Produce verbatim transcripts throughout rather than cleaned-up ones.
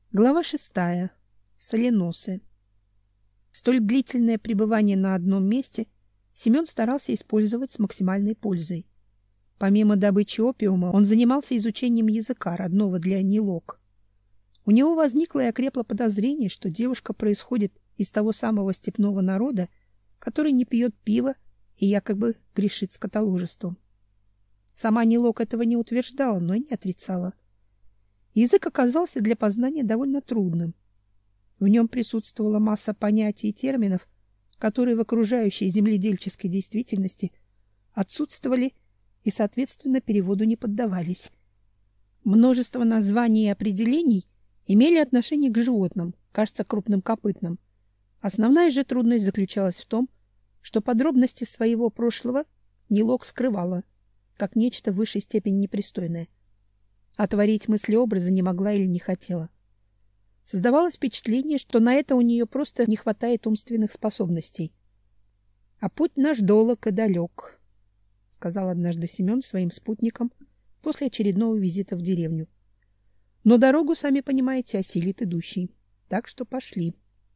Глава шестая. Соленосы. Столь длительное пребывание на одном месте Семен старался использовать с максимальной пользой. Помимо добычи опиума, он занимался изучением языка, родного для Нилок. У него возникло и окрепло подозрение, что девушка происходит из того самого степного народа, который не пьет пива и якобы грешит скотоложеством. Сама Нилок этого не утверждала, но и не отрицала. Язык оказался для познания довольно трудным. В нем присутствовала масса понятий и терминов, которые в окружающей земледельческой действительности отсутствовали и, соответственно, переводу не поддавались. Множество названий и определений имели отношение к животным, кажется, крупным копытным. Основная же трудность заключалась в том, что подробности своего прошлого Нилок скрывала, как нечто в высшей степени непристойное. А творить мыслеобразы не могла или не хотела. Создавалось впечатление, что на это у нее просто не хватает умственных способностей. — А путь наш долог и далек, — сказал однажды Семен своим спутникам после очередного визита в деревню. — Но дорогу, сами понимаете, осилит идущий. Так что пошли.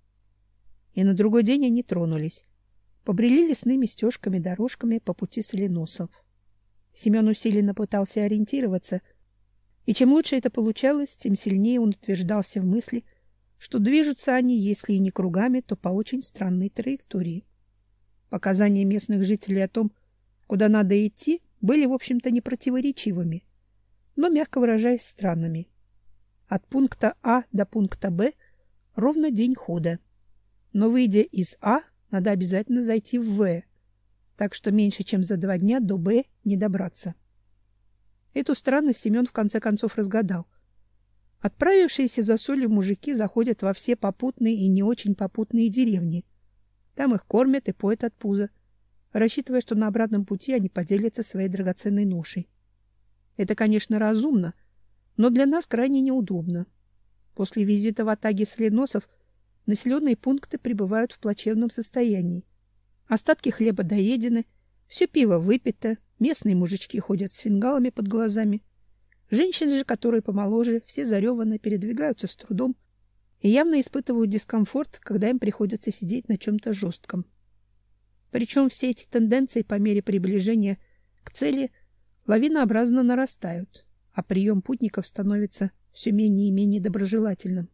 И на другой день они тронулись. Побрели лесными стежками, дорожками по пути соленосов. Семен усиленно пытался ориентироваться, и чем лучше это получалось, тем сильнее он утверждался в мысли, что движутся они, если и не кругами, то по очень странной траектории. Показания местных жителей о том, куда надо идти, были, в общем-то, не противоречивыми, но, мягко выражаясь, странными. От пункта А до пункта Б ровно день хода, но, выйдя из А, надо обязательно зайти в В, так что меньше чем за два дня до Б не добраться. Эту странность Семен в конце концов разгадал. Отправившиеся за солью мужики заходят во все попутные и не очень попутные деревни. Там их кормят и поят от пуза, рассчитывая, что на обратном пути они поделятся своей драгоценной ношей. Это, конечно, разумно, но для нас крайне неудобно. После визита в атаге соленосов населенные пункты пребывают в плачевном состоянии. Остатки хлеба доедены, все пиво выпито, местные мужички ходят с фингалами под глазами. Женщины же, которые помоложе, все зареванно передвигаются с трудом и явно испытывают дискомфорт, когда им приходится сидеть на чем-то жестком. Причем все эти тенденции по мере приближения к цели лавинообразно нарастают, а прием путников становится все менее и менее доброжелательным.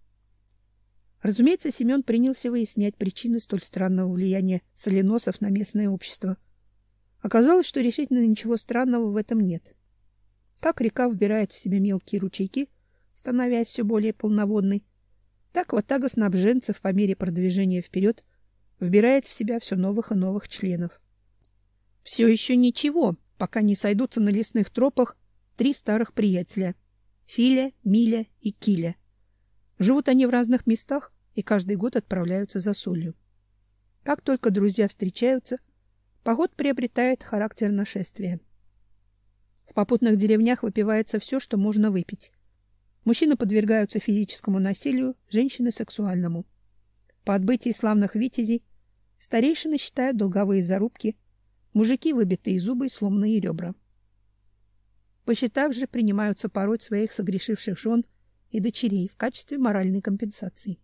Разумеется, Семен принялся выяснять причины столь странного влияния соленосов на местное общество. Оказалось, что решительно ничего странного в этом нет. Как река вбирает в себя мелкие ручейки, становясь все более полноводной, так ватага снабженцев по мере продвижения вперед вбирает в себя все новых и новых членов. Все еще ничего, пока не сойдутся на лесных тропах три старых приятеля — Филя, Миля и Киля. Живут они в разных местах и каждый год отправляются за солью. Как только друзья встречаются, поход приобретает характер нашествия. В попутных деревнях выпивается все, что можно выпить. Мужчины подвергаются физическому насилию, женщины — сексуальному. По отбытии славных витязей старейшины считают долговые зарубки, мужики — выбитые зубы и сломанные ребра. Посчитав же, принимаются пороть своих согрешивших жен и дочерей в качестве моральной компенсации.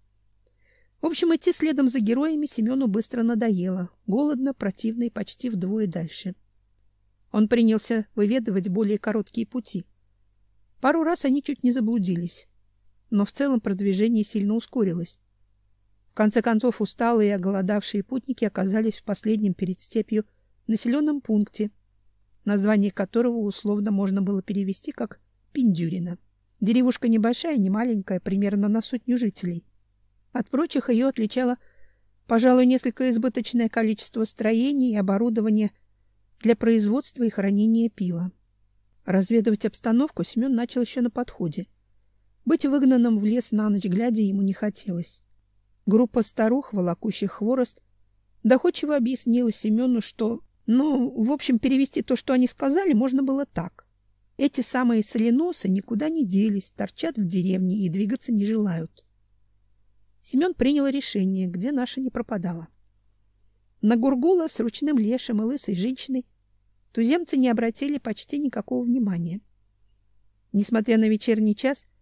В общем, идти следом за героями Семену быстро надоело, голодно, противно и почти вдвое дальше. Он принялся выведывать более короткие пути. Пару раз они чуть не заблудились, но в целом продвижение сильно ускорилось. В конце концов, усталые и оголодавшие путники оказались в последнем перед степью населенном пункте, название которого условно можно было перевести как Пиндюрино. Деревушка небольшая, не маленькая, примерно на сотню жителей. От прочих ее отличало, пожалуй, несколько избыточное количество строений и оборудования для производства и хранения пива. Разведывать обстановку Семен начал еще на подходе. Быть выгнанным в лес на ночь глядя ему не хотелось. Группа старух, волокущих хворост, доходчиво объяснила Семену, что, ну, в общем, перевести то, что они сказали, можно было так. Эти самые соленосы никуда не делись, торчат в деревне и двигаться не желают. Семен принял решение, где наша не пропадала. На Гургула с ручным лешим и лысой женщиной туземцы не обратили почти никакого внимания. Несмотря на вечерний час,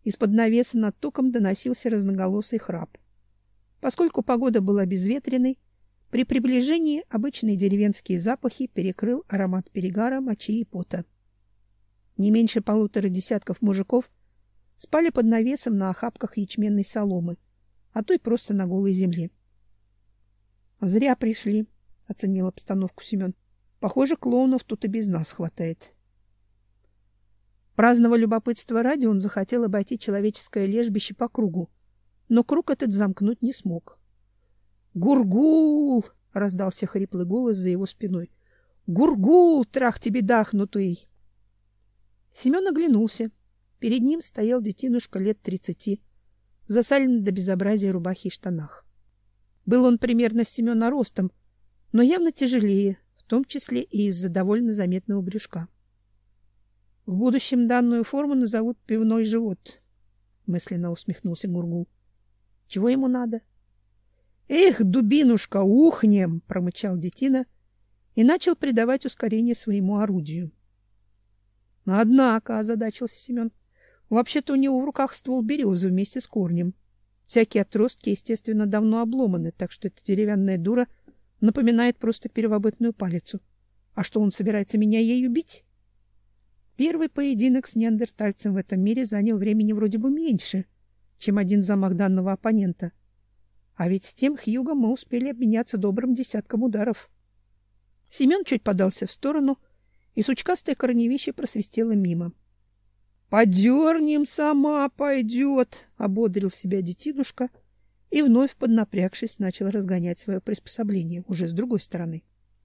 Из-под навеса над током доносился разноголосый храп. Поскольку погода была безветренной, при приближении обычные деревенские запахи перекрыл аромат перегара, мочи и пота. Не меньше полутора десятков мужиков спали под навесом на охапках ячменной соломы, а то и просто на голой земле. — Зря пришли, — оценил обстановку Семен. — Похоже, клоунов тут и без нас хватает. Праздного любопытства ради он захотел обойти человеческое лежбище по кругу, но круг этот замкнуть не смог. «Гургул!» — раздался хриплый голос за его спиной. «Гургул, трах тебе дахнутый!» Семен оглянулся. Перед ним стоял детинушка лет тридцати, в засаленной до безобразия рубахе и штанах. Был он примерно с Семена ростом, но явно тяжелее, в том числе и из-за довольно заметного брюшка. В будущем данную форму назовут пивной живот, мысленно усмехнулся Гургул. Чего ему надо? Эх, дубинушка, ухнем, промычал детина и начал придавать ускорение своему орудию. Однако, озадачился Семен, вообще-то у него в руках ствол березы вместе с корнем. Всякие отростки, естественно, давно обломаны, так что эта деревянная дура напоминает просто первобытную палицу. А что, он собирается меня ею бить? Первый поединок с неандертальцем в этом мире занял времени вроде бы меньше, чем один замах данного оппонента. А ведь с тем Хьюгом мы успели обменяться добрым десятком ударов. Семен чуть подался в сторону, и сучкастое корневище просвистело мимо. — Подернем, сама пойдет, — ободрил себя детинушка и, вновь поднапрягшись, начал разгонять свое приспособление уже с другой стороны.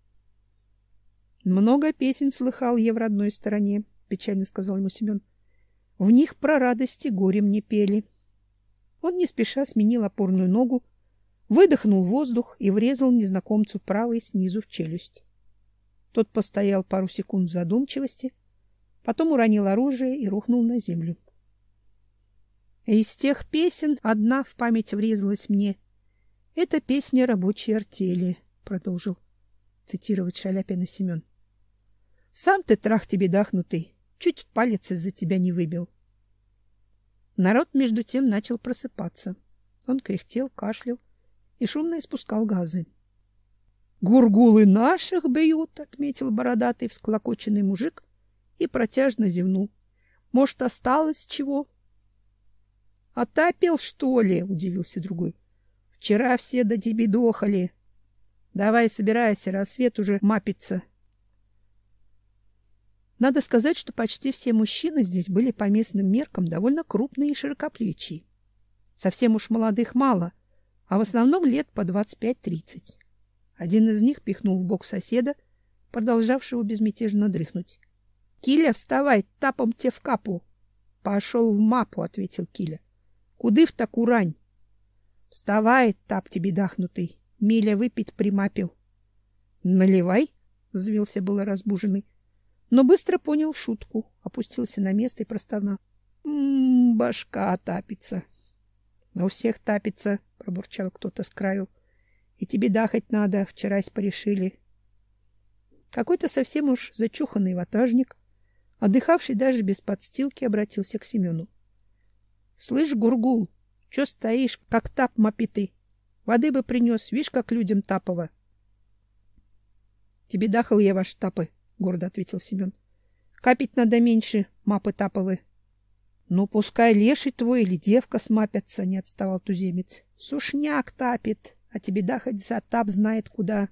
— Много песен слыхал я в родной стороне, — печально сказал ему Семен. — В них про радости горе мне пели. Он не спеша сменил опорную ногу, выдохнул воздух и врезал незнакомцу правой снизу в челюсть. Тот постоял пару секунд в задумчивости, потом уронил оружие и рухнул на землю. Из тех песен одна в память врезалась мне. Это песня рабочей артели, продолжил цитировать Шаляпина Семен. Сам ты, трах тебе дахнутый, чуть палец из-за тебя не выбил. Народ между тем начал просыпаться. Он кряхтел, кашлял и шумно испускал газы. Гургулы наших бьют, отметил бородатый всклокоченный мужик и протяжно зевнул. Может, осталось чего? Отапил, что ли? Удивился другой. Вчера все до тебе дохали. Давай собирайся, рассвет уже мапится. Надо сказать, что почти все мужчины здесь были по местным меркам довольно крупные и широкоплечие. Совсем уж молодых мало, а в основном лет по двадцать пять-тридцать. Один из них пихнул в бок соседа, продолжавшего безмятежно дрыхнуть. — Киля, вставай, тапом те в капу. — Пошел в мапу, — ответил Киля. — Куды в таку рань? — Вставай, тап тебе дахнутый. Миля выпить примапил. — Наливай, — взвился было разбуженный, но быстро понял шутку, опустился на место и простонал. М-м, башка тапится. — У всех тапится, — пробурчал кто-то с краю. — И тебе дахать надо, вчерась порешили. Какой-то совсем уж зачуханный ватажник, отдыхавший даже без подстилки, обратился к Семену. — Слышь, Гургул, чё стоишь, как тап мопитый? Воды бы принес, видишь, как людям тапово. — Тебе дахал я ваши тапы, — гордо ответил Семен. — Капить надо меньше, мапы таповы. — Ну, пускай леший твой или девка смапятся, — не отставал туземец. — Сушняк тапит, а тебе дахать за тап знает куда.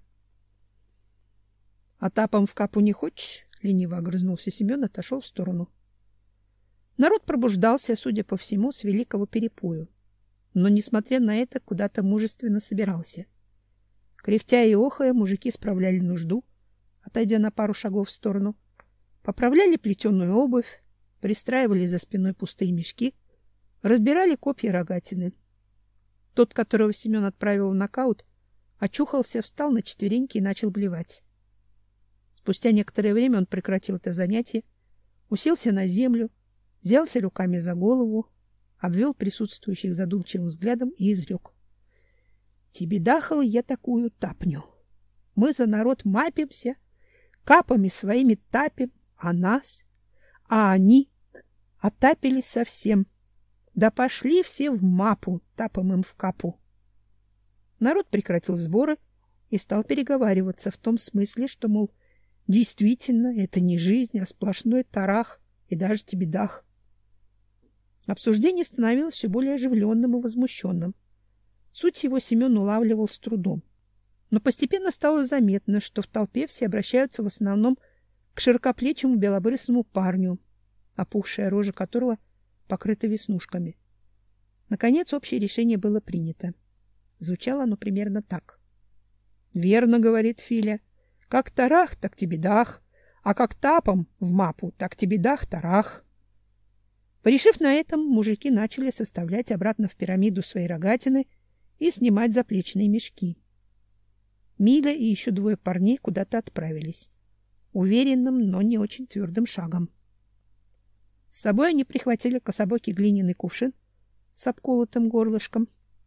— А тапом в капу не хочешь? — лениво огрызнулся Семен, отошел в сторону. Народ пробуждался, судя по всему, с великого перепою. Но, несмотря на это, куда-то мужественно собирался. Кряхтя и охая, мужики справляли нужду, отойдя на пару шагов в сторону, поправляли плетеную обувь, пристраивали за спиной пустые мешки, разбирали копья рогатины. Тот, которого Семен отправил в нокаут, очухался, встал на четвереньки и начал блевать. Спустя некоторое время он прекратил это занятие, уселся на землю, взялся руками за голову, обвел присутствующих задумчивым взглядом и изрек. — Тебе дахал я такую тапню. Мы за народ мапимся, капами своими тапим, а нас, а они отапились совсем. Да пошли все в мапу, тапом им в капу. Народ прекратил сборы и стал переговариваться в том смысле, что, мол, действительно, это не жизнь, а сплошной тарах и даже тебедах. Обсуждение становилось все более оживленным и возмущенным. Суть его Семен улавливал с трудом. Но постепенно стало заметно, что в толпе все обращаются в основном к широкоплечему белобрысому парню, опухшая рожа которого покрыта веснушками. Наконец общее решение было принято. Звучало оно примерно так. «Верно, — говорит Филя, — как тарах, так тебедах, а как тапом в мапу, так тебедах тарах». Порешив на этом, мужики начали составлять обратно в пирамиду свои рогатины и снимать заплечные мешки. Миля и еще двое парней куда-то отправились, уверенным, но не очень твердым шагом. С собой они прихватили кособокий глиняный кувшин с обколотым горлышком.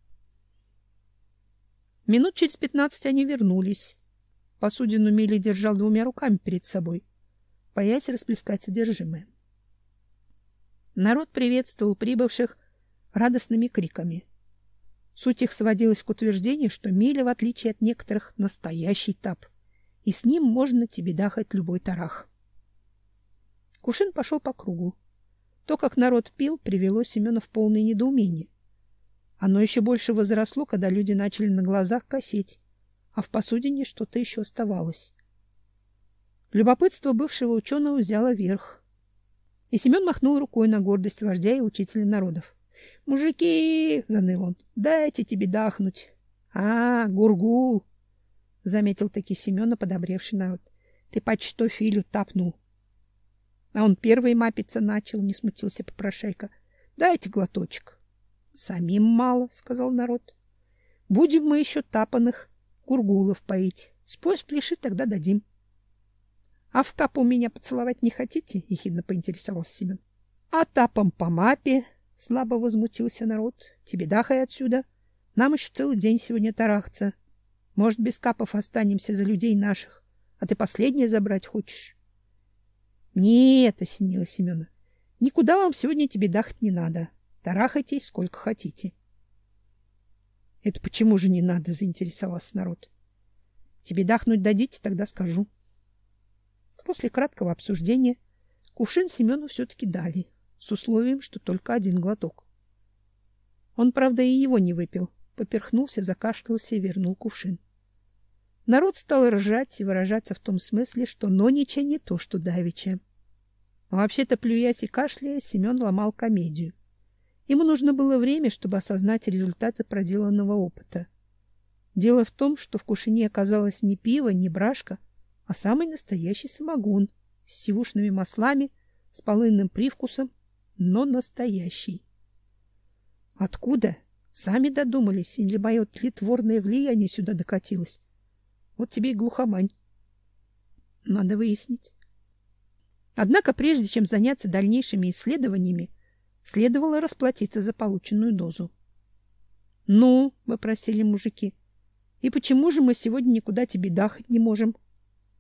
Минут через пятнадцать они вернулись. Посудину Миля держал двумя руками перед собой, боясь расплескать содержимое. Народ приветствовал прибывших радостными криками. Суть их сводилась к утверждению, что Миля, в отличие от некоторых, настоящий тап, и с ним можно тебедахать любой тарах. Кувшин пошел по кругу. То, как народ пил, привело Семена в полное недоумение. Оно еще больше возросло, когда люди начали на глазах косеть, а в посудине что-то еще оставалось. Любопытство бывшего ученого взяло верх. И Семен махнул рукой на гордость вождя и учителя народов. «Мужики!» — заныл он. «Дайте тебе дахнуть!» «А, Гургул!» — заметил таки Семена подобревший народ. «Ты почти что Филю тапнул!» «А он первый мапиться начал!» — не смутился попрошайка. «Дайте глоточек!» «Самим мало!» — сказал народ. «Будем мы еще тапаных гургулов поить. Спой, спляши, тогда дадим!» «А в капу меня поцеловать не хотите?» — ехидно поинтересовался Семен. «А тапом по мапе!» — слабо возмутился народ. «Тебедахай отсюда! Нам еще целый день сегодня тарахаться. Может, без капов останемся за людей наших, а ты последнее забрать хочешь?» «Нет!» — осенило Семена. «Никуда вам сегодня тебедахать не надо. Тарахайтесь сколько хотите». «Это почему же не надо?» — заинтересовался народ. «Тебедахнуть дадите, тогда скажу». После краткого обсуждения кувшин Семену все-таки дали, с условием, что только один глоток. Он, правда, и его не выпил, поперхнулся, закашлялся и вернул кувшин. Народ стал ржать и выражаться в том смысле, что нонича не то, что давеча. А вообще-то, плюясь и кашляя, Семен ломал комедию. Ему нужно было время, чтобы осознать результаты проделанного опыта. Дело в том, что в кувшине оказалось не пиво, не брашка, а самый настоящий самогон с сивушными маслами, с полынным привкусом, но настоящий. Откуда? Сами додумались, или мое тлетворное влияние сюда докатилось? Вот тебе и глухомань. Надо выяснить. Однако, прежде чем заняться дальнейшими исследованиями, следовало расплатиться за полученную дозу. — Ну, — вопросили мужики, — и почему же мы сегодня никуда тебе дахать не можем? —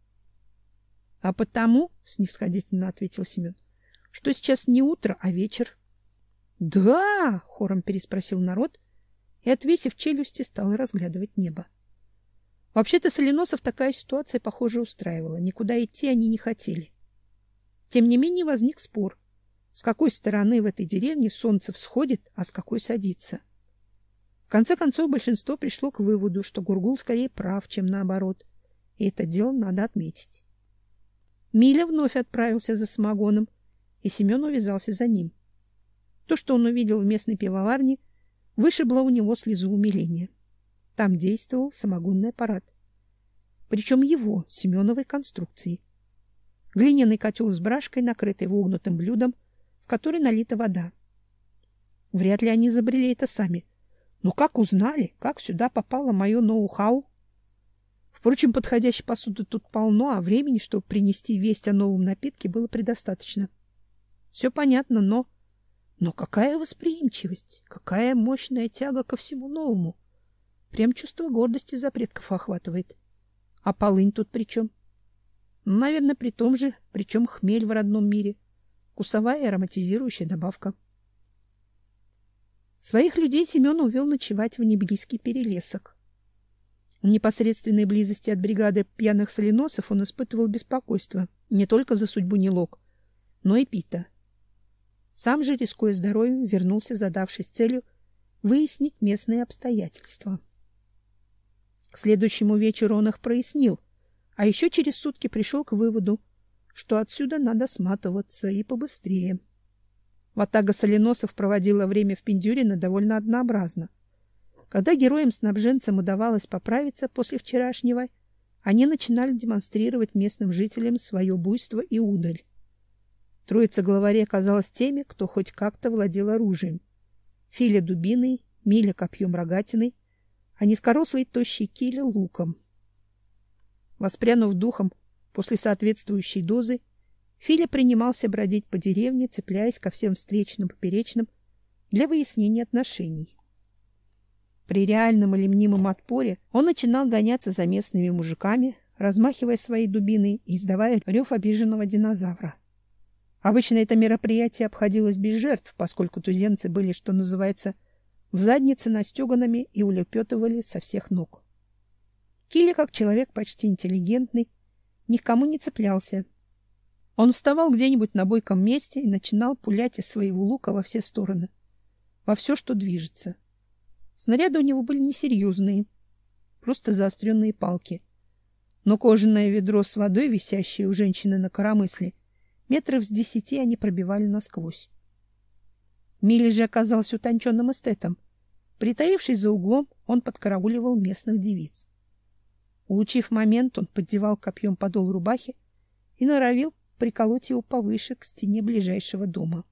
А потому, — снисходительно ответил Семен, — что сейчас не утро, а вечер. — Да! — хором переспросил народ и, отвесив челюсти, стал разглядывать небо. Вообще-то соленосов такая ситуация, похоже, устраивала. Никуда идти они не хотели. Тем не менее возник спор, с какой стороны в этой деревне солнце всходит, а с какой садится. В конце концов большинство пришло к выводу, что Гургул скорее прав, чем наоборот, и это дело надо отметить. Миля вновь отправился за самогоном, и Семен увязался за ним. То, что он увидел в местной пивоварне, вышибло у него слезу умиления. Там действовал самогонный аппарат. Причем его, Семеновой конструкции. Глиняный котел с брашкой, накрытый вогнутым блюдом, в который налита вода. Вряд ли они изобрели это сами. Но как узнали, как сюда попало мое ноу-хау? Впрочем, подходящей посуды тут полно, а времени, чтобы принести весть о новом напитке, было предостаточно. Все понятно, но... Но какая восприимчивость, какая мощная тяга ко всему новому. Прям чувство гордости за предков охватывает. А полынь тут при чем? Ну, наверное, при том же, при чем хмель в родном мире. Вкусовая и ароматизирующая добавка. Своих людей Семен увел ночевать в неблизкий перелесок. В непосредственной близости от бригады пьяных соленосов он испытывал беспокойство не только за судьбу Нилок, но и Пита. Сам же, рискуя здоровьем, вернулся, задавшись целью выяснить местные обстоятельства. К следующему вечеру он их прояснил, а еще через сутки пришел к выводу, что отсюда надо сматываться и побыстрее. Ватага соленосов проводила время в Пиндюрино довольно однообразно. Когда героям-снабженцам удавалось поправиться после вчерашнего, они начинали демонстрировать местным жителям свое буйство и удаль. Троица главарей оказалась теми, кто хоть как-то владел оружием. Филя дубиной, Миля копьем рогатиной, а низкорослый тощий Киля луком. Воспрянув духом после соответствующей дозы, Филя принимался бродить по деревне, цепляясь ко всем встречным поперечным для выяснения отношений. При реальном или мнимом отпоре он начинал гоняться за местными мужиками, размахивая своей дубиной и издавая рев обиженного динозавра. Обычно это мероприятие обходилось без жертв, поскольку туземцы были, что называется, в заднице настеганными и улепетывали со всех ног. Киля, как человек почти интеллигентный, ни к кому не цеплялся. Он вставал где-нибудь на бойком месте и начинал пулять из своего лука во все стороны, во все, что движется. Снаряды у него были несерьезные, просто заостренные палки. Но кожаное ведро с водой, висящее у женщины на коромысле, метров с десяти они пробивали насквозь. Милли же оказался утонченным эстетом. Притаившись за углом, он подкарауливал местных девиц. Улучив момент, он поддевал копьем подол рубахи и норовил приколоть его повыше к стене ближайшего дома.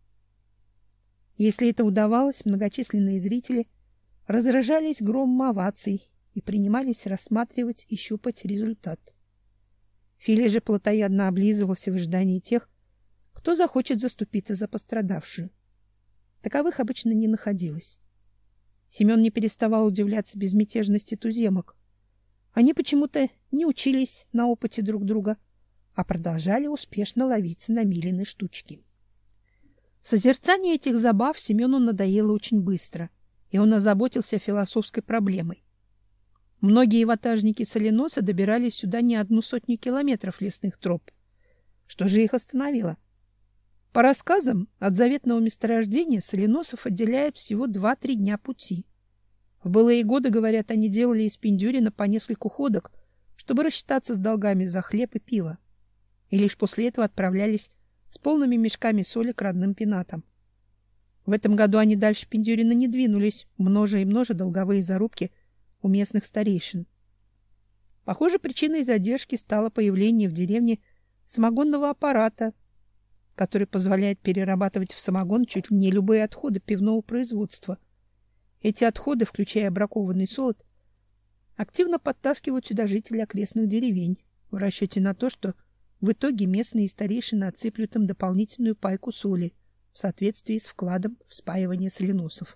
Если это удавалось, многочисленные зрители разражались громом оваций и принимались рассматривать и щупать результат. Филя же плотоядно облизывался в ожидании тех, кто захочет заступиться за пострадавшую. Таковых обычно не находилось. Семен не переставал удивляться безмятежности туземок. Они почему-то не учились на опыте друг друга, а продолжали успешно ловиться на Милины штучки. Созерцание этих забав Семену надоело очень быстро, и он озаботился философской проблемой. Многие ватажники-соленосы добирались сюда не одну сотню километров лесных троп. Что же их остановило? По рассказам, от заветного месторождения соленосов отделяет всего два-три дня пути. В былые годы, говорят, они делали из Пиндюрина по нескольку ходок, чтобы рассчитаться с долгами за хлеб и пиво. И лишь после этого отправлялись с полными мешками соли к родным пенатам. В этом году они дальше Пиндюрина не двинулись, множа и множа долговые зарубки у местных старейшин. Похоже, причиной задержки стало появление в деревне самогонного аппарата, который позволяет перерабатывать в самогон чуть ли не любые отходы пивного производства. Эти отходы, включая бракованный солод, активно подтаскивают сюда жители окрестных деревень, в расчете на то, что в итоге местные старейшины отсыплют им дополнительную пайку соли в соответствии с вкладом в спаивание соленосов.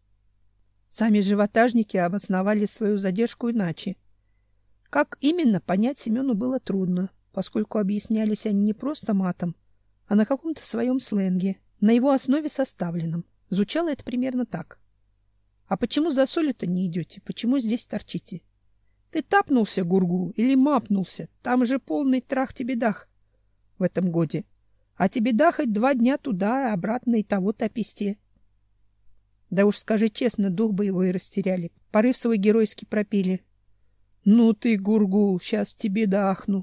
Сами же ватажники обосновали свою задержку иначе. Как именно, понять Семену было трудно, поскольку объяснялись они не просто матом, а на каком-то своем сленге, на его основе составленном. Звучало это примерно так. «А почему за солью-то не идете? Почему здесь торчите? Ты тапнулся, Гургул, или мапнулся? Там же полный трах-тебедах в этом годе. А тебеда хоть два дня туда, а обратно и того-то песте». Да уж скажи честно, дух боевой растеряли. Порыв свой геройский пропили. «Ну ты, Гургул, сейчас тебе дахну».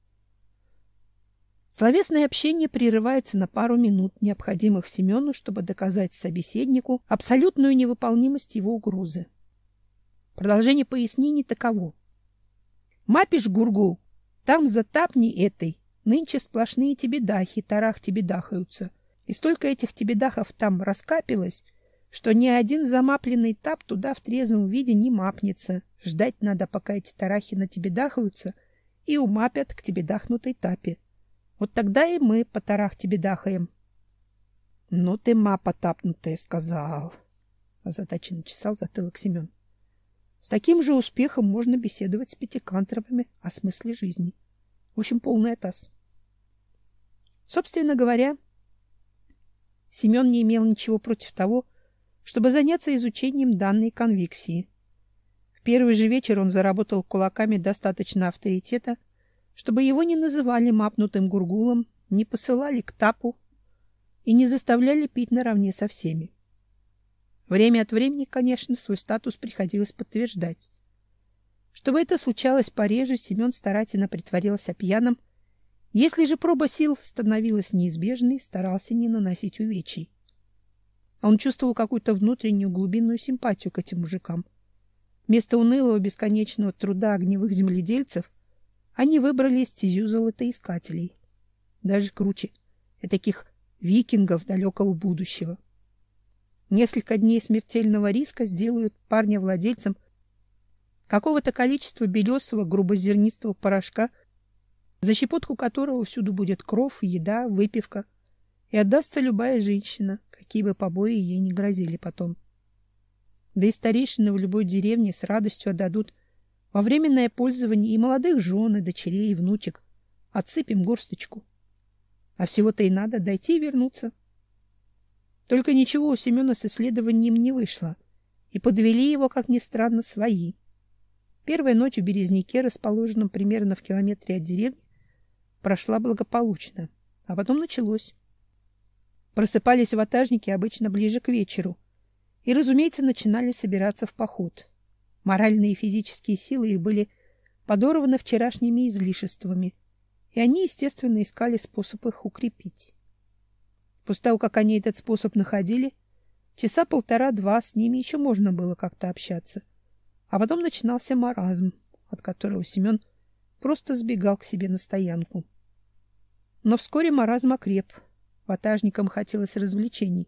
Словесное общение прерывается на пару минут, необходимых Семену, чтобы доказать собеседнику абсолютную невыполнимость его угрозы. Продолжение пояснений таково. «Мапишь, Гургул, там за тапни этой нынче сплошные тебедахи, тарах тебедахаются, и столько этих тебедахов там раскапилось, что ни один замапленный тап туда в трезвом виде не мапнется. Ждать надо, пока эти тарахи на тебедахаются и умапят к тебедахнутой тапе. Вот тогда и мы по тарах тебедахаем». — Ну ты, мапа тапнутая, сказал, — озадаченно чесал затылок Семен. С таким же успехом можно беседовать с пятикантропами о смысле жизни. В общем, полный атас. Собственно говоря, Семен не имел ничего против того, чтобы заняться изучением данной конвекции. В первый же вечер он заработал кулаками достаточно авторитета, чтобы его не называли мапнутым гургулом, не посылали к тапу и не заставляли пить наравне со всеми. Время от времени, конечно, свой статус приходилось подтверждать. Чтобы это случалось пореже, Семен старательно притворился пьяным. Если же проба сил становилась неизбежной, старался не наносить увечий. Он чувствовал какую-то внутреннюю глубинную симпатию к этим мужикам. Вместо унылого бесконечного труда огневых земледельцев они выбрали стезю золотоискателей. Даже круче, этаких викингов далекого будущего. Несколько дней смертельного риска сделают парня владельцем какого-то количества белесого грубозернистого порошка, за щепотку которого всюду будет кров, еда, выпивка, и отдастся любая женщина, какие бы побои ей не грозили потом. Да и старейшины в любой деревне с радостью отдадут во временное пользование и молодых жен, и дочерей, и внучек. Отсыпем горсточку. А всего-то и надо дойти и вернуться. Только ничего у Семена с исследованием не вышло, и подвели его, как ни странно, свои. Первая ночь в Березняке, расположенном примерно в километре от деревни, прошла благополучно, а потом началось. Просыпались ватажники обычно ближе к вечеру и, разумеется, начинали собираться в поход. Моральные и физические силы их были подорваны вчерашними излишествами, и они, естественно, искали способ их укрепить. После того, как они этот способ находили, часа полтора-два с ними еще можно было как-то общаться. А потом начинался маразм, от которого Семен просто сбегал к себе на стоянку. Но вскоре маразм окреп. Ватажникам хотелось развлечений.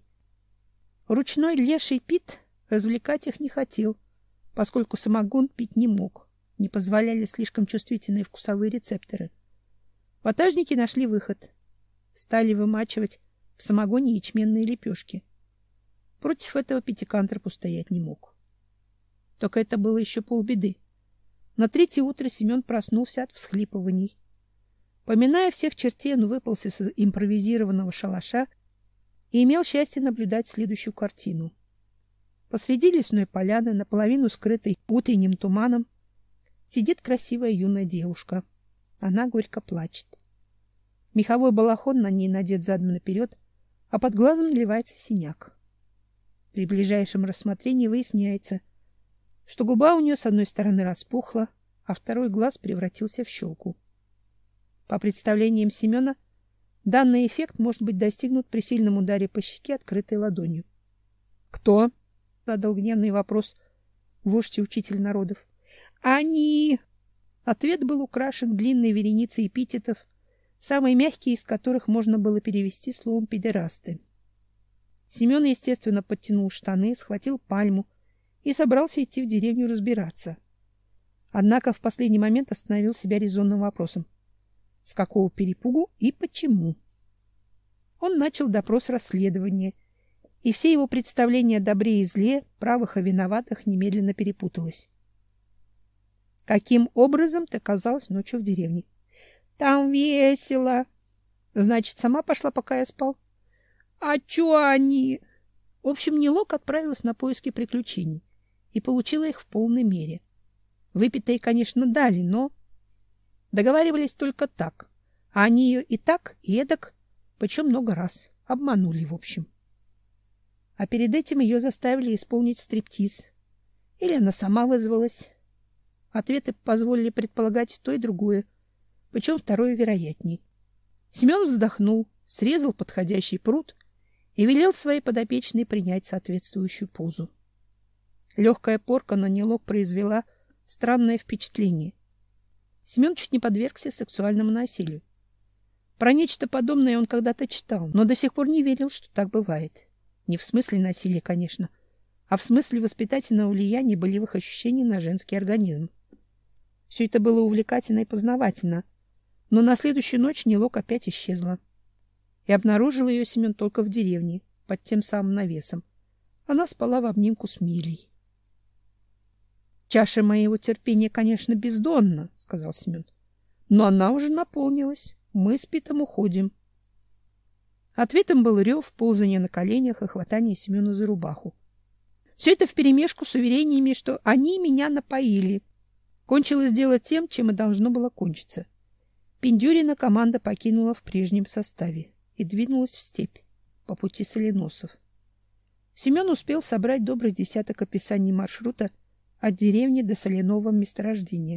Ручной леший Пит развлекать их не хотел, поскольку самогон пить не мог, не позволяли слишком чувствительные вкусовые рецепторы. Ватажники нашли выход. Стали вымачивать в самогоне ячменные лепешки. Против этого пятикантроп устоять не мог. Только это было еще полбеды. На третье утро Семен проснулся от всхлипываний. Поминая всех чертей, он выполз из импровизированного шалаша и имел счастье наблюдать следующую картину. Посреди лесной поляны, наполовину скрытой утренним туманом, сидит красивая юная девушка. Она горько плачет. Меховой балахон на ней надет задом наперед, а под глазом наливается синяк. При ближайшем рассмотрении выясняется, что губа у нее с одной стороны распухла, а второй глаз превратился в щелку. По представлениям Семена, данный эффект может быть достигнут при сильном ударе по щеке открытой ладонью. «Кто?» — задал гневный вопрос вождь и учитель народов. «Они!» Ответ был украшен длинной вереницей эпитетов, самые мягкие из которых можно было перевести словом «педерасты». Семен, естественно, подтянул штаны, схватил пальму и собрался идти в деревню разбираться. Однако в последний момент остановил себя резонным вопросом: с какого перепугу и почему? Он начал допрос расследования, и все его представления о добре и зле, правых и виноватых немедленно перепуталось. Каким образом ты оказалась ночью в деревне? Там весело. Значит, сама пошла, пока я спал? А чё они? В общем, Нелок отправилась на поиски приключений и получила их в полной мере. Выпитые, конечно, дали, но договаривались только так. А они ее и так, и эдак, причем много раз, обманули, в общем. А перед этим ее заставили исполнить стриптиз. Или она сама вызвалась. Ответы позволили предполагать то и другое, причем второе вероятней. Семен вздохнул, срезал подходящий прут и велел своей подопечной принять соответствующую позу. Легкая порка на Нелок произвела странное впечатление. Семен чуть не подвергся сексуальному насилию. Про нечто подобное он когда-то читал, но до сих пор не верил, что так бывает. Не в смысле насилия, конечно, а в смысле воспитательного влияния болевых ощущений на женский организм. Все это было увлекательно и познавательно, но на следующую ночь Нелок опять исчезла. И обнаружил ее Семен только в деревне, под тем самым навесом. Она спала в обнимку с Милей. «Чаша моего терпения, конечно, бездонна», — сказал Семен, — «но она уже наполнилась. Мы с Питом уходим». Ответом был рев, ползание на коленях и хватание Семена за рубаху. Все это вперемешку с уверениями, что они меня напоили. Кончилось дело тем, чем и должно было кончиться. Пиндюрина команда покинула в прежнем составе и двинулась в степь по пути соленосов. Семен успел собрать добрый десяток описаний маршрута от деревни до соляного месторождения.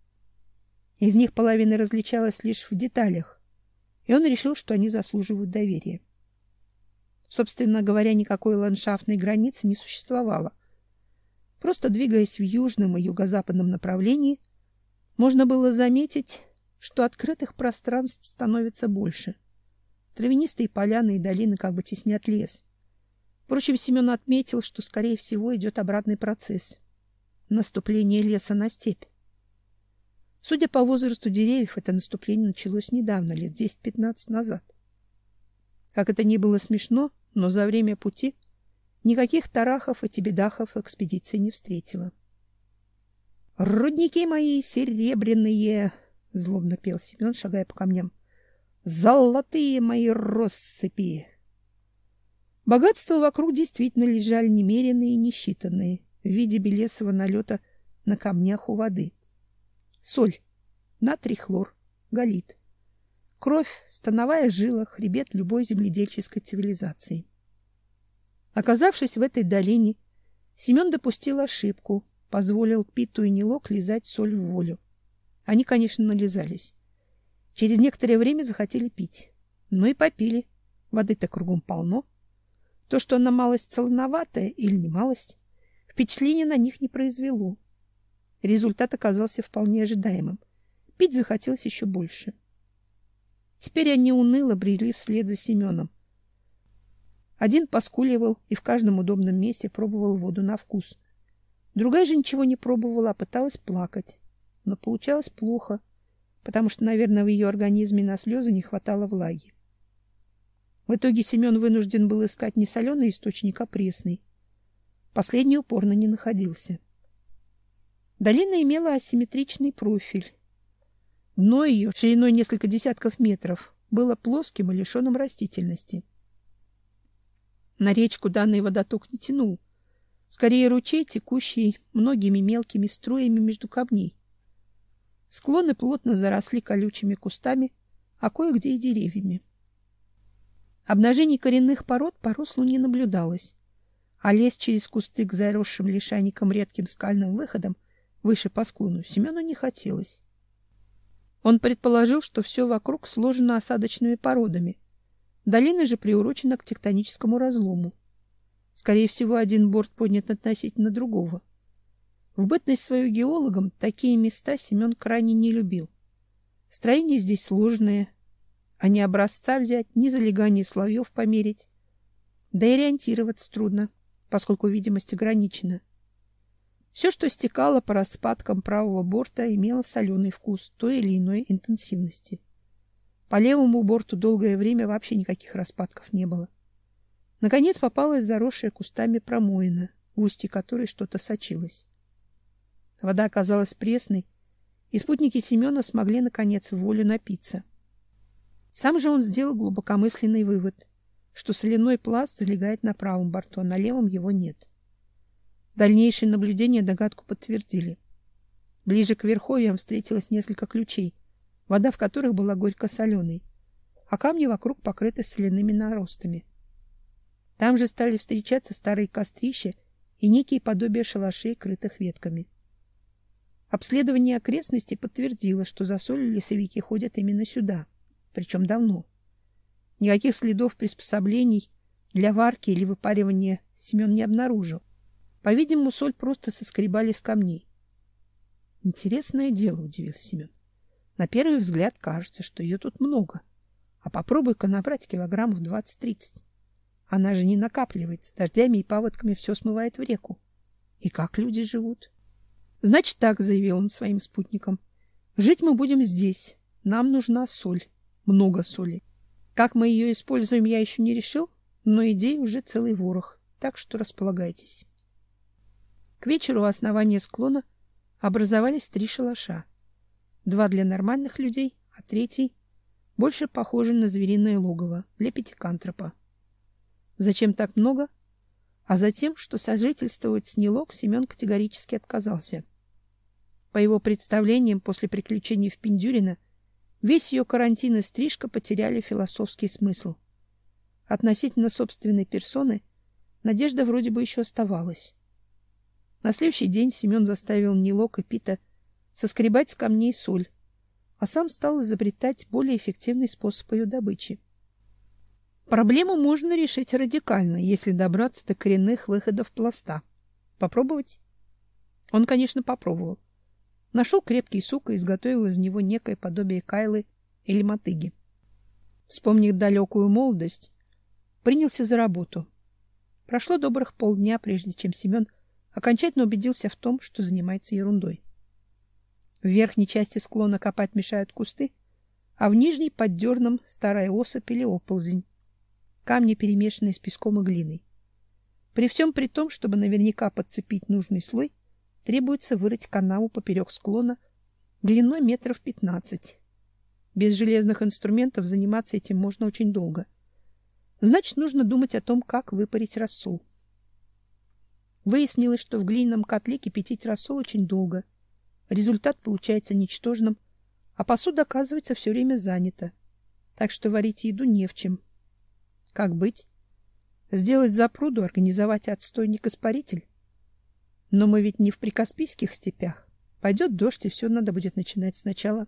Из них половина различалась лишь в деталях, и он решил, что они заслуживают доверия. Собственно говоря, никакой ландшафтной границы не существовало. Просто двигаясь в южном и юго-западном направлении, можно было заметить, что открытых пространств становится больше. Травянистые поляны и долины как бы теснят лес. Впрочем, Семен отметил, что, скорее всего, идет обратный процесс — наступление леса на степь. Судя по возрасту деревьев, это наступление началось недавно, лет десять-пятнадцать назад. Как это ни было смешно, но за время пути никаких тарахов и тебедахов экспедиция не встретила. «Рудники мои серебряные!» — злобно пел Семен, шагая по камням. «Золотые мои россыпи!» Богатства вокруг действительно лежали немеренные и несчитанные в виде белесого налета на камнях у воды. Соль, натрий, хлор, галлит. Кровь, становая жила, хребет любой земледельческой цивилизации. Оказавшись в этой долине, Семен допустил ошибку, позволил Питу и Нилок лизать соль в волю. Они, конечно, нализались. Через некоторое время захотели пить. Ну и попили. Воды-то кругом полно. То, что она малость солоноватая или не малость, впечатления на них не произвело. Результат оказался вполне ожидаемым. Пить захотелось еще больше. Теперь они уныло брели вслед за Семеном. Один поскуливал и в каждом удобном месте пробовал воду на вкус. Другая же ничего не пробовала, а пыталась плакать. Но получалось плохо, потому что, наверное, в ее организме на слезы не хватало влаги. В итоге Семен вынужден был искать не соленый источник, а пресный. Последний упорно не находился. Долина имела асимметричный профиль. Дно ее, шириной несколько десятков метров, было плоским и лишенным растительности. На речку данный водоток не тянул. Скорее ручей, текущий многими мелкими струями между камней. Склоны плотно заросли колючими кустами, а кое-где и деревьями. Обнажений коренных пород по руслу не наблюдалось, а лезть через кусты к заросшим лишайникам редким скальным выходам выше по склону Семену не хотелось. Он предположил, что все вокруг сложено осадочными породами. Долина же приурочена к тектоническому разлому. Скорее всего, один борт поднят относительно другого. В бытность свою геологом такие места Семен крайне не любил. Строение здесь сложное, а ни образца взять, ни залегание слоев померить. Да и ориентироваться трудно, поскольку видимость ограничена. Все, что стекало по распадкам правого борта, имело соленый вкус той или иной интенсивности. По левому борту долгое время вообще никаких распадков не было. Наконец попалась заросшая кустами промоина, в устье которой что-то сочилось. Вода оказалась пресной, и спутники Семена смогли, наконец, в волю напиться. Сам же он сделал глубокомысленный вывод, что соляной пласт залегает на правом борту, а на левом его нет. Дальнейшие наблюдения догадку подтвердили. Ближе к верховьям встретилось несколько ключей, вода в которых была горько-соленой, а камни вокруг покрыты соляными наростами. Там же стали встречаться старые кострища и некие подобия шалашей, крытых ветками. Обследование окрестностей подтвердило, что за солью лесовики ходят именно сюда, причем давно. Никаких следов приспособлений для варки или выпаривания Семен не обнаружил. По-видимому, соль просто соскребали с камней. Интересное дело, удивился Семен. На первый взгляд кажется, что ее тут много. А попробуй-ка набрать килограммов двадцать-тридцать. Она же не накапливается, дождями и паводками все смывает в реку. И как люди живут? Значит так, заявил он своим спутникам. Жить мы будем здесь. Нам нужна соль. Много соли. Как мы ее используем, я еще не решил, но идей уже целый ворох, так что располагайтесь. К вечеру у основания склона образовались три шалаша. Два для нормальных людей, а третий больше похожий на звериное логово для пятикантропа. Зачем так много? А затем, что сожительствовать с Нилок Семен категорически отказался. По его представлениям, после приключений в Пиндюрино весь ее карантин и стрижка потеряли философский смысл. Относительно собственной персоны надежда вроде бы еще оставалась. На следующий день Семен заставил Нилок и Пита соскребать с камней соль, а сам стал изобретать более эффективный способ ее добычи. Проблему можно решить радикально, если добраться до коренных выходов пласта. Попробовать? Он, конечно, попробовал. Нашел крепкий сук и изготовил из него некое подобие кайлы или мотыги. Вспомнив далекую молодость, принялся за работу. Прошло добрых полдня, прежде чем Семен окончательно убедился в том, что занимается ерундой. В верхней части склона копать мешают кусты, а в нижней под дерном старая осыпь или оползень. Камни, перемешанные с песком и глиной. При всем при том, чтобы наверняка подцепить нужный слой, требуется вырыть канаву поперек склона длиной метров пятнадцать. Без железных инструментов заниматься этим можно очень долго. Значит, нужно думать о том, как выпарить рассол. Выяснилось, что в глиняном котле кипятить рассол очень долго. Результат получается ничтожным, а посуда, оказывается, все время занята. Так что варить еду не в чем. Как быть? Сделать запруду, организовать отстойник-испаритель? Но мы ведь не в прикаспийских степях. Пойдет дождь, и все надо будет начинать сначала.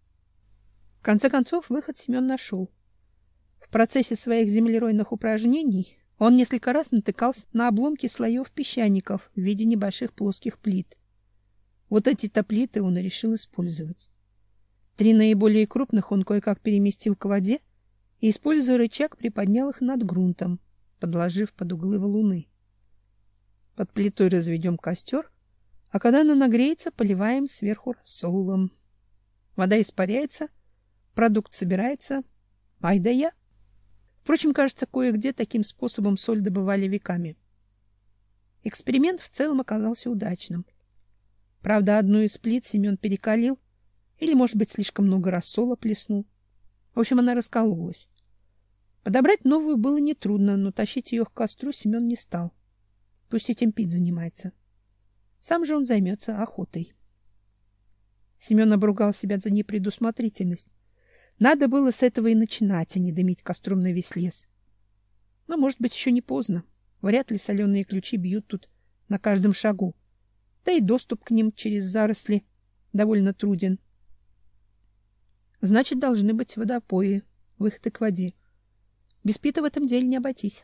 В конце концов, выход Семен нашел. В процессе своих землеройных упражнений он несколько раз натыкался на обломки слоев песчаников в виде небольших плоских плит. Вот эти-то плиты он и решил использовать. Три наиболее крупных он кое-как переместил к воде и, используя рычаг, приподнял их над грунтом, подложив под углы валуны. Под плитой разведем костер, а когда она нагреется, поливаем сверху рассолом. Вода испаряется, продукт собирается. Ай да я! Впрочем, кажется, кое-где таким способом соль добывали веками. Эксперимент в целом оказался удачным. Правда, одну из плит Семен перекалил, или, может быть, слишком много рассола плеснул. В общем, она раскололась. Подобрать новую было нетрудно, но тащить ее к костру Семен не стал. Пусть этим Пит занимается. Сам же он займется охотой. Семен обругал себя за непредусмотрительность. Надо было с этого и начинать, а не дымить костром на весь лес. Но, может быть, еще не поздно. Вряд ли соленые ключи бьют тут на каждом шагу. Да и доступ к ним через заросли довольно труден. Значит, должны быть водопои, выходы к воде. Без Пита в этом деле не обойтись.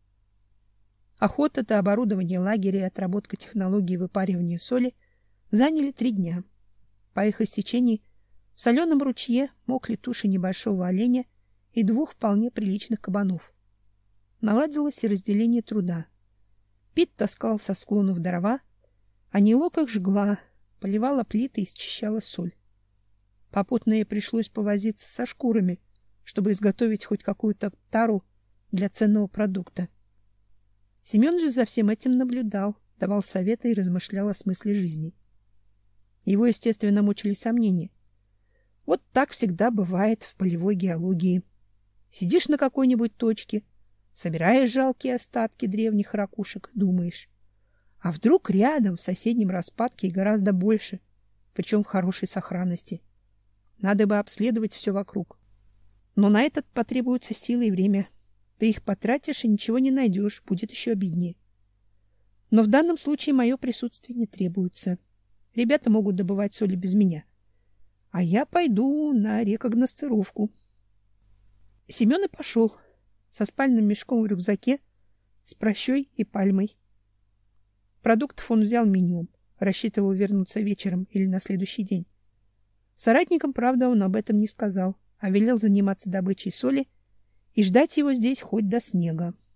Охота до оборудования лагеря и отработка технологии выпаривания соли заняли три дня. По их истечении в соленом ручье мокли туши небольшого оленя и двух вполне приличных кабанов. Наладилось и разделение труда. Пит таскал со склонов дрова, а Нилок их жгла, поливала плиты и счищала соль. Попутно ей пришлось повозиться со шкурами, чтобы изготовить хоть какую-то тару для ценного продукта. Семен же за всем этим наблюдал, давал советы и размышлял о смысле жизни. Его, естественно, мучили сомнения. Вот так всегда бывает в полевой геологии. Сидишь на какой-нибудь точке, собираешь жалкие остатки древних ракушек и думаешь, а вдруг рядом в соседнем распадке и гораздо больше, причем в хорошей сохранности. Надо бы обследовать все вокруг. Но на это потребуются силы и время. Ты их потратишь и ничего не найдешь, будет еще обиднее. Но в данном случае мое присутствие не требуется. Ребята могут добывать соль без меня. А я пойду на рекогносцировку. Семен и пошел со спальным мешком в рюкзаке, с прощой и пальмой. Продуктов он взял минимум, рассчитывал вернуться вечером или на следующий день. Соратникам, правда, он об этом не сказал, а велел заниматься добычей соли и ждать его здесь хоть до снега.